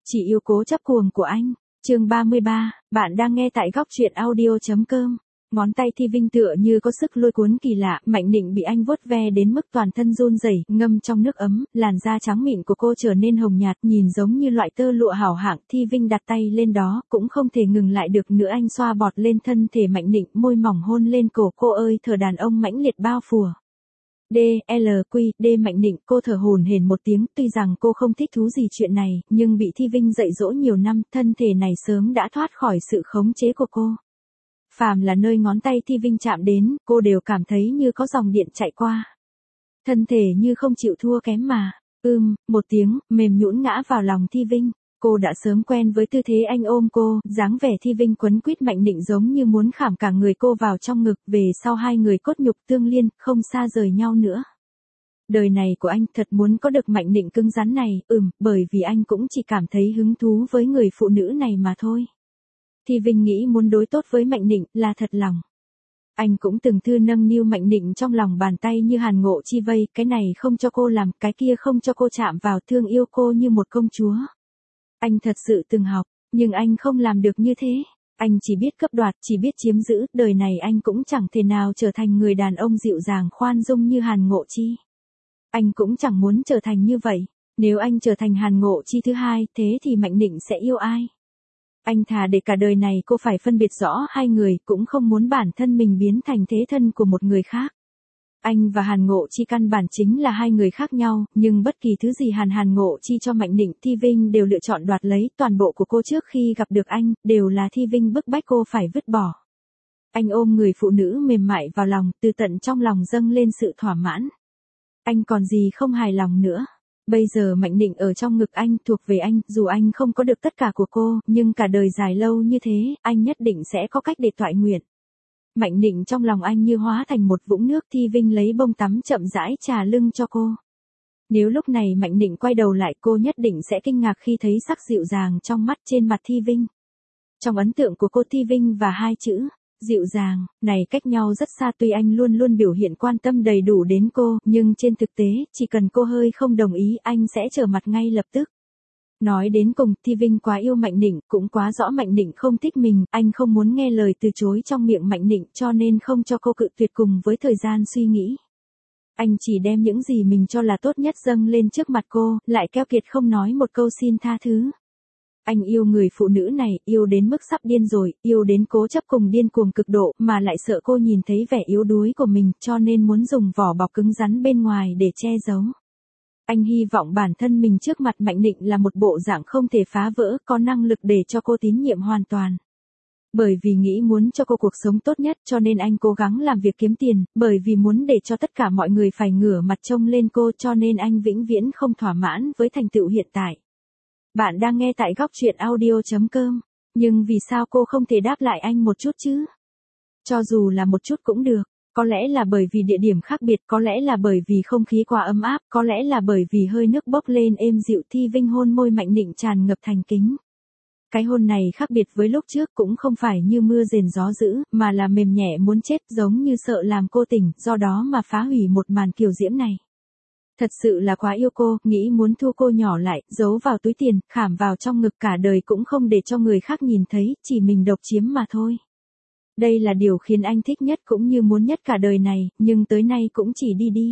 Chị yêu cố chấp cuồng của anh. Chương 33, bạn đang nghe tại góc truyện audio.com. Ngón tay Thi Vinh tựa như có sức lôi cuốn kỳ lạ, Mạnh Nịnh bị anh vuốt ve đến mức toàn thân run rẩy, ngâm trong nước ấm, làn da trắng mịn của cô trở nên hồng nhạt, nhìn giống như loại tơ lụa hảo hạng. Thi Vinh đặt tay lên đó, cũng không thể ngừng lại được nữa, anh xoa bọt lên thân thể Mạnh Nịnh, môi mỏng hôn lên cổ cô ơi, thở đàn ông mãnh liệt bao phủ. D Mạnh Nịnh, cô thở hổn hển một tiếng, tuy rằng cô không thích thú gì chuyện này, nhưng bị Thi Vinh dạy dỗ nhiều năm, thân thể này sớm đã thoát khỏi sự khống chế của cô. Phàm là nơi ngón tay Thi Vinh chạm đến, cô đều cảm thấy như có dòng điện chạy qua. Thân thể như không chịu thua kém mà. Một tiếng, mềm nhũn ngã vào lòng Thi Vinh. Cô đã sớm quen với tư thế anh ôm cô, dáng vẻ Thi Vinh quấn quýt Mạnh Nịnh giống như muốn khảm cả người cô vào trong ngực, về sau hai người cốt nhục tương liên, không xa rời nhau nữa. Đời này của anh thật muốn có được Mạnh Nịnh cứng rắn này, bởi vì anh cũng chỉ cảm thấy hứng thú với người phụ nữ này mà thôi. Thi Vinh nghĩ muốn đối tốt với Mạnh Nịnh là thật lòng. Anh cũng từng thư nâng niu Mạnh Nịnh trong lòng bàn tay như Hàn Ngộ Chi vây, cái này không cho cô làm, cái kia không cho cô chạm vào, thương yêu cô như một công chúa. Anh thật sự từng học, nhưng anh không làm được như thế. Anh chỉ biết cướp đoạt, chỉ biết chiếm giữ, đời này anh cũng chẳng thể nào trở thành người đàn ông dịu dàng khoan dung như Hàn Ngộ Chi. Anh cũng chẳng muốn trở thành như vậy. Nếu anh trở thành Hàn Ngộ Chi thứ hai, thế thì Mạnh Nịnh sẽ yêu ai? Anh thà để cả đời này cô phải phân biệt rõ hai người, cũng không muốn bản thân mình biến thành thế thân của một người khác. Anh và Hàn Ngộ Chi căn bản chính là hai người khác nhau, nhưng bất kỳ thứ gì Hàn Ngộ Chi cho Mạnh Nịnh, Thi Vinh đều lựa chọn đoạt lấy. Toàn bộ của cô trước khi gặp được anh, đều là Thi Vinh bức bách cô phải vứt bỏ. Anh ôm người phụ nữ mềm mại vào lòng, từ tận trong lòng dâng lên sự thỏa mãn. Anh còn gì không hài lòng nữa. Bây giờ Mạnh Nịnh ở trong ngực anh, thuộc về anh, dù anh không có được tất cả của cô, nhưng cả đời dài lâu như thế, anh nhất định sẽ có cách để toại nguyện. Mạnh Nịnh trong lòng anh như hóa thành một vũng nước. Thi Vinh lấy bông tắm chậm rãi chà lưng cho cô. Nếu lúc này Mạnh Nịnh quay đầu lại, cô nhất định sẽ kinh ngạc khi thấy sắc dịu dàng trong mắt trên mặt Thi Vinh. Trong ấn tượng của cô, Thi Vinh và hai chữ dịu dàng này cách nhau rất xa. Tuy anh luôn luôn biểu hiện quan tâm đầy đủ đến cô, nhưng trên thực tế, chỉ cần cô hơi không đồng ý, anh sẽ trở mặt ngay lập tức. Nói đến cùng, Thi Vinh quá yêu Mạnh Nịnh, cũng quá rõ Mạnh Nịnh không thích mình, anh không muốn nghe lời từ chối trong miệng Mạnh Nịnh, cho nên không cho cô cự tuyệt cùng với thời gian suy nghĩ. Anh chỉ đem những gì mình cho là tốt nhất dâng lên trước mặt cô, lại keo kiệt không nói một câu xin tha thứ. Anh yêu người phụ nữ này, yêu đến mức sắp điên rồi, yêu đến cố chấp cùng điên cuồng cực độ, mà lại sợ cô nhìn thấy vẻ yếu đuối của mình, cho nên muốn dùng vỏ bọc cứng rắn bên ngoài để che giấu. Anh hy vọng bản thân mình trước mặt Mạnh Nịnh là một bộ dạng không thể phá vỡ, có năng lực để cho cô tín nhiệm hoàn toàn. Bởi vì nghĩ muốn cho cô cuộc sống tốt nhất, cho nên anh cố gắng làm việc kiếm tiền, bởi vì muốn để cho tất cả mọi người phải ngửa mặt trông lên cô, cho nên anh vĩnh viễn không thỏa mãn với thành tựu hiện tại. Bạn đang nghe tại góc truyện audio.com. Nhưng vì sao cô không thể đáp lại anh một chút chứ? Cho dù là một chút cũng được. Có lẽ là bởi vì địa điểm khác biệt, có lẽ là bởi vì không khí quá ấm áp, có lẽ là bởi vì hơi nước bốc lên êm dịu. Thi Vinh hôn môi Mạnh Nịnh tràn ngập thành kính. Cái hôn này khác biệt với lúc trước, cũng không phải như mưa rền gió dữ, mà là mềm nhẹ muốn chết, giống như sợ làm cô tỉnh, do đó mà phá hủy một màn kiều diễm này. Thật sự là quá yêu cô, nghĩ muốn thu cô nhỏ lại, giấu vào túi tiền, khảm vào trong ngực, cả đời cũng không để cho người khác nhìn thấy, chỉ mình độc chiếm mà thôi. Đây là điều khiến anh thích nhất cũng như muốn nhất cả đời này, nhưng tới nay cũng chỉ đi.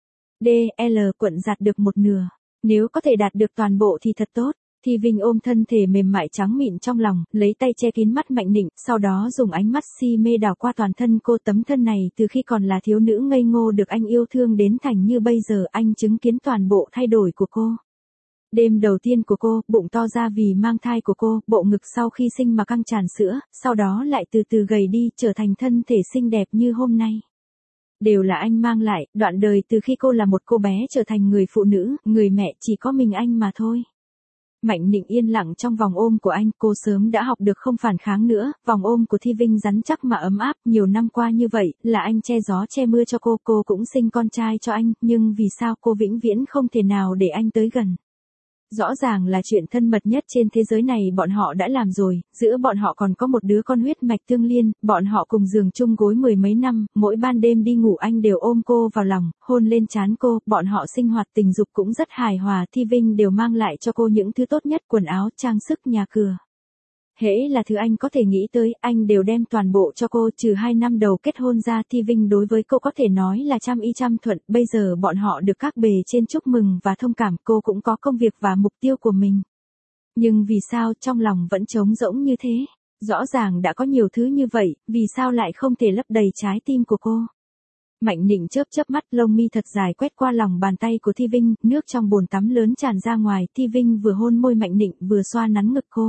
Quận giặt được một nửa. Nếu có thể đạt được toàn bộ thì thật tốt. Thi Vinh ôm thân thể mềm mại trắng mịn trong lòng, lấy tay che kín mắt Mạnh Nịnh, sau đó dùng ánh mắt si mê đảo qua toàn thân cô. Tấm thân này từ khi còn là thiếu nữ ngây ngô được anh yêu thương đến thành như bây giờ, anh chứng kiến toàn bộ thay đổi của cô. Đêm đầu tiên của cô, bụng to ra vì mang thai của cô, bộ ngực sau khi sinh mà căng tràn sữa, sau đó lại từ từ gầy đi, trở thành thân thể xinh đẹp như hôm nay. Đều là anh mang lại, đoạn đời từ khi cô là một cô bé trở thành người phụ nữ, người mẹ, chỉ có mình anh mà thôi. Mạnh Nịnh yên lặng trong vòng ôm của anh, cô sớm đã học được không phản kháng nữa. Vòng ôm của Thi Vinh rắn chắc mà ấm áp, nhiều năm qua như vậy, là anh che gió che mưa cho cô cũng sinh con trai cho anh, nhưng vì sao cô vĩnh viễn không thể nào để anh tới gần. Rõ ràng là chuyện thân mật nhất trên thế giới này bọn họ đã làm rồi, giữa bọn họ còn có một đứa con huyết mạch tương liên, bọn họ cùng giường chung gối mười mấy năm, mỗi ban đêm đi ngủ anh đều ôm cô vào lòng, hôn lên trán cô, bọn họ sinh hoạt tình dục cũng rất hài hòa, Thi Vinh đều mang lại cho cô những thứ tốt nhất, quần áo, trang sức, nhà cửa. Hễ là thứ anh có thể nghĩ tới, anh đều đem toàn bộ cho cô, trừ 2 năm đầu kết hôn ra, Thi Vinh đối với cô có thể nói là trăm y trăm thuận, bây giờ bọn họ được các bề trên chúc mừng và thông cảm, cô cũng có công việc và mục tiêu của mình. Nhưng vì sao trong lòng vẫn trống rỗng như thế? Rõ ràng đã có nhiều thứ như vậy, vì sao lại không thể lấp đầy trái tim của cô? Mạnh Nịnh chớp chớp mắt, lông mi thật dài quét qua lòng bàn tay của Thi Vinh, nước trong bồn tắm lớn tràn ra ngoài, Thi Vinh vừa hôn môi Mạnh Nịnh vừa xoa nắn ngực cô.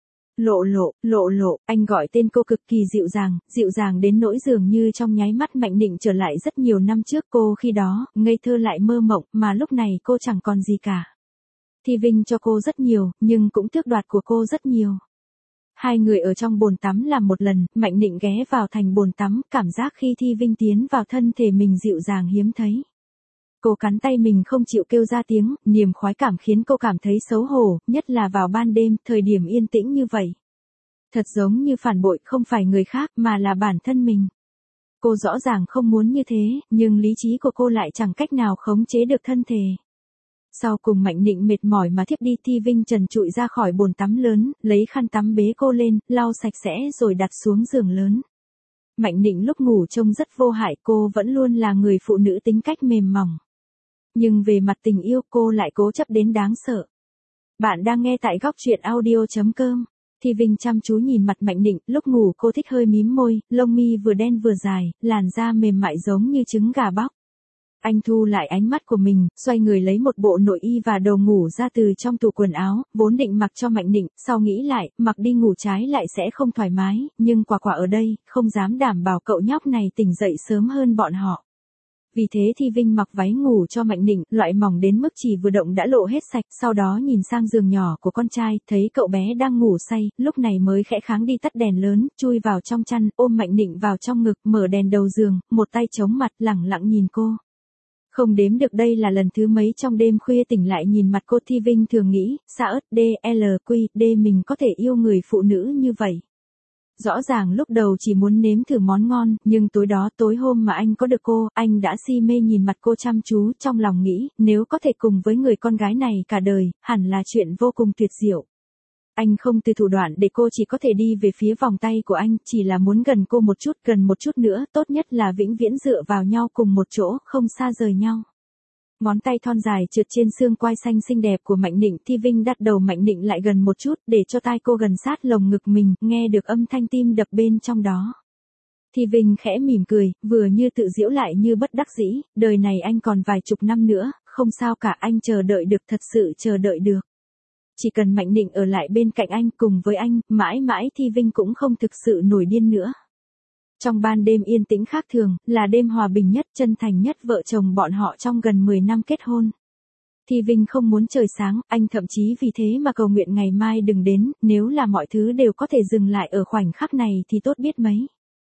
Lộ lộ, anh gọi tên cô cực kỳ dịu dàng đến nỗi dường như trong nháy mắt Mạnh Nịnh trở lại rất nhiều năm trước, cô khi đó, ngây thơ lại mơ mộng, mà lúc này cô chẳng còn gì cả. Thi Vinh cho cô rất nhiều, nhưng cũng tước đoạt của cô rất nhiều. Hai người ở trong bồn tắm làm một lần, Mạnh Nịnh ghé vào thành bồn tắm, cảm giác khi Thi Vinh tiến vào thân thể mình dịu dàng hiếm thấy. Cô cắn tay mình không chịu kêu ra tiếng, niềm khoái cảm khiến cô cảm thấy xấu hổ, nhất là vào ban đêm, thời điểm yên tĩnh như vậy. Thật giống như phản bội, không phải người khác mà là bản thân mình. Cô rõ ràng không muốn như thế, nhưng lý trí của cô lại chẳng cách nào khống chế được thân thể. Sau cùng Mạnh Nịnh mệt mỏi mà thiếp đi, Thi Vinh trần trụi ra khỏi bồn tắm lớn, lấy khăn tắm bế cô lên, lau sạch sẽ rồi đặt xuống giường lớn. Mạnh Nịnh lúc ngủ trông rất vô hại, cô vẫn luôn là người phụ nữ tính cách mềm mỏng. Nhưng về mặt tình yêu cô lại cố chấp đến đáng sợ. Bạn đang nghe tại góc truyện audio.com. Thi Vinh chăm chú nhìn mặt Mạnh Nịnh, lúc ngủ cô thích hơi mím môi, lông mi vừa đen vừa dài, làn da mềm mại giống như trứng gà bóc. Anh thu lại ánh mắt của mình, xoay người lấy một bộ nội y và đồ ngủ ra từ trong tủ quần áo, vốn định mặc cho Mạnh Nịnh, sau nghĩ lại, mặc đi ngủ trái lại sẽ không thoải mái, nhưng quả ở đây, không dám đảm bảo cậu nhóc này tỉnh dậy sớm hơn bọn họ. Vì thế Thi Vinh mặc váy ngủ cho Mạnh Nịnh, loại mỏng đến mức chỉ vừa động đã lộ hết sạch, sau đó nhìn sang giường nhỏ của con trai, thấy cậu bé đang ngủ say, lúc này mới khẽ kháng đi tắt đèn lớn, chui vào trong chăn, ôm Mạnh Nịnh vào trong ngực, mở đèn đầu giường, một tay chống mặt, lẳng lặng nhìn cô. Không đếm được đây là lần thứ mấy trong đêm khuya tỉnh lại nhìn mặt cô, Thi Vinh thường nghĩ, sa ớt D mình có thể yêu người phụ nữ như vậy. Rõ ràng lúc đầu chỉ muốn nếm thử món ngon, nhưng tối hôm mà anh có được cô, anh đã si mê nhìn mặt cô chăm chú, trong lòng nghĩ, nếu có thể cùng với người con gái này cả đời, hẳn là chuyện vô cùng tuyệt diệu. Anh không từ thủ đoạn để cô chỉ có thể đi về phía vòng tay của anh, chỉ là muốn gần cô gần một chút nữa, tốt nhất là vĩnh viễn dựa vào nhau cùng một chỗ, không xa rời nhau. Ngón tay thon dài trượt trên xương quai xanh xinh đẹp của Mạnh Nịnh, Thi Vinh đặt đầu Mạnh Nịnh lại gần một chút, để cho tai cô gần sát lồng ngực mình, nghe được âm thanh tim đập bên trong đó. Thi Vinh khẽ mỉm cười, vừa như tự giễu lại như bất đắc dĩ, đời này anh còn vài chục năm nữa, không sao cả, anh chờ đợi được, thật sự chờ đợi được. Chỉ cần Mạnh Nịnh ở lại bên cạnh anh, cùng với anh, mãi mãi Thi Vinh cũng không thực sự nổi điên nữa. Trong ban đêm yên tĩnh khác thường, là đêm hòa bình nhất, chân thành nhất vợ chồng bọn họ trong gần 10 năm kết hôn. Thi Vinh không muốn trời sáng, anh thậm chí vì thế mà cầu nguyện ngày mai đừng đến, nếu là mọi thứ đều có thể dừng lại ở khoảnh khắc này thì tốt biết mấy.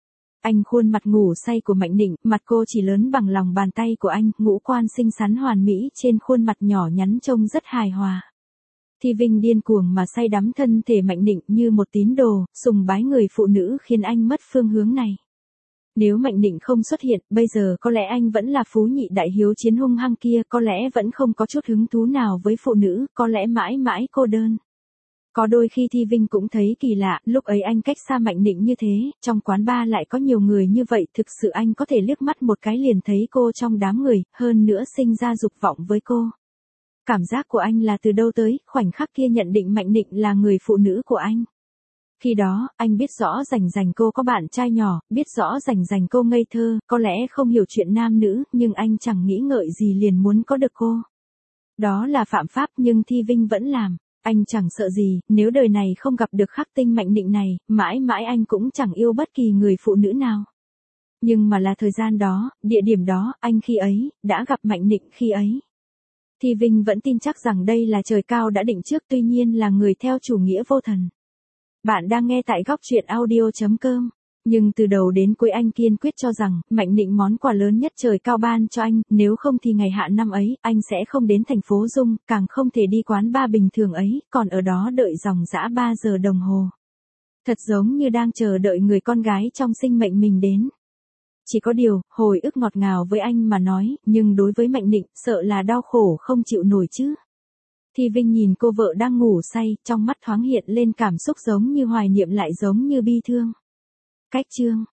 Anh khuôn mặt ngủ say của Mạnh Nịnh, mặt cô chỉ lớn bằng lòng bàn tay của anh, ngũ quan xinh xắn hoàn mỹ trên khuôn mặt nhỏ nhắn trông rất hài hòa. Thi Vinh điên cuồng mà say đắm thân thể Mạnh Nịnh như một tín đồ, sùng bái người phụ nữ khiến anh mất phương hướng này. Nếu Mạnh Nịnh không xuất hiện, bây giờ có lẽ anh vẫn là phú nhị đại hiếu chiến hung hăng kia, có lẽ vẫn không có chút hứng thú nào với phụ nữ, có lẽ mãi mãi cô đơn. Có đôi khi Thi Vinh cũng thấy kỳ lạ, lúc ấy anh cách xa Mạnh Nịnh như thế, trong quán bar lại có nhiều người như vậy, thực sự anh có thể liếc mắt một cái liền thấy cô trong đám người, hơn nữa sinh ra dục vọng với cô. Cảm giác của anh là từ đâu tới, khoảnh khắc kia nhận định Mạnh Nịnh là người phụ nữ của anh. Khi đó, anh biết rõ rành cô có bạn trai nhỏ, biết rõ rành cô ngây thơ, có lẽ không hiểu chuyện nam nữ, nhưng anh chẳng nghĩ ngợi gì liền muốn có được cô. Đó là phạm pháp nhưng Thi Vinh vẫn làm. Anh chẳng sợ gì, nếu đời này không gặp được khắc tinh Mạnh Nịnh này, mãi mãi anh cũng chẳng yêu bất kỳ người phụ nữ nào. Nhưng mà là thời gian đó, địa điểm đó, anh khi ấy, đã gặp Mạnh Nịnh khi ấy. Thi Vinh vẫn tin chắc rằng đây là trời cao đã định trước, tuy nhiên là người theo chủ nghĩa vô thần. Bạn đang nghe tại góc truyện audio.com. Nhưng từ đầu đến cuối anh kiên quyết cho rằng, Mạnh Nịnh món quà lớn nhất trời cao ban cho anh, nếu không thì ngày hạ năm ấy, anh sẽ không đến thành phố Dung, càng không thể đi quán bar bình thường ấy, còn ở đó đợi dòng dã 3 giờ đồng hồ. Thật giống như đang chờ đợi người con gái trong sinh mệnh mình đến. Chỉ có điều, hồi ức ngọt ngào với anh mà nói, nhưng đối với Mạnh Nịnh, sợ là đau khổ không chịu nổi chứ. Thi Vinh nhìn cô vợ đang ngủ say, trong mắt thoáng hiện lên cảm xúc giống như hoài niệm lại giống như bi thương. Cách chương